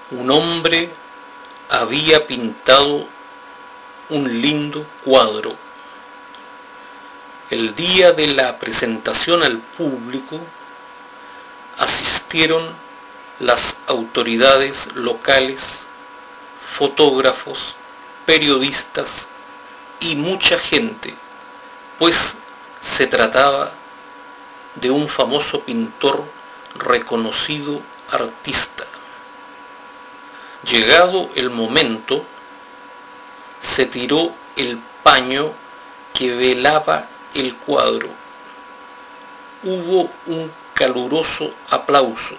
Un hombre había pintado un lindo cuadro. El día de la presentación al público asistieron las autoridades locales, fotógrafos, periodistas y mucha gente, pues se trataba de un famoso pintor, reconocido artista. Llegado el momento, se tiró el paño que velaba el cuadro. Hubo un caluroso aplauso.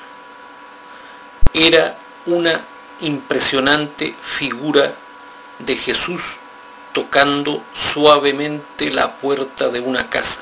Era una impresionante figura de Jesús tocando suavemente la puerta de una casa.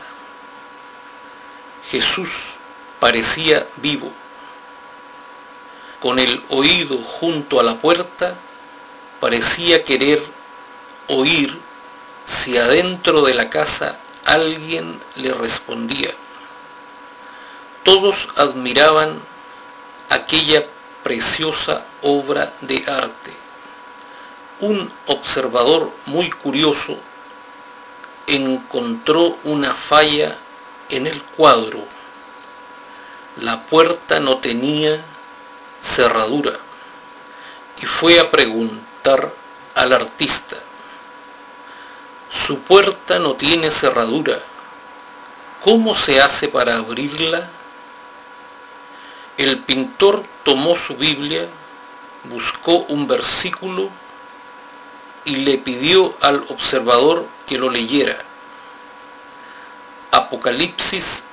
Jesús parecía vivo. Con el oído junto a la puerta, parecía querer oír si adentro de la casa alguien le respondía. Todos admiraban aquella preciosa obra de arte. Un observador muy curioso encontró una falla en el cuadro. La puerta no tenía cerradura y fue a preguntar al artista: «Su puerta no tiene cerradura, ¿cómo se hace para abrirla?». El pintor tomó su Biblia, buscó un versículo y le pidió al observador que lo leyera. Apocalipsis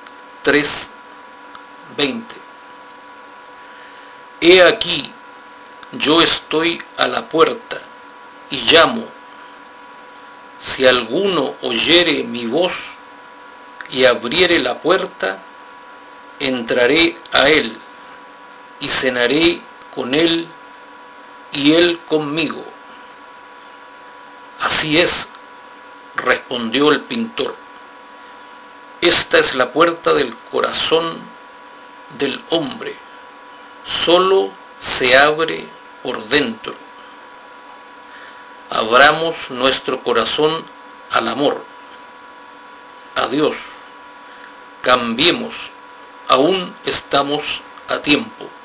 3:20. He aquí, yo estoy a la puerta y llamo. Si alguno oyere mi voz y abriere la puerta, entraré a él y cenaré con él y él conmigo. Así es, respondió el pintor. Esta es la puerta del corazón del hombre. Solo se abre por dentro. Abramos nuestro corazón al amor, a Dios. Cambiemos, aún estamos a tiempo.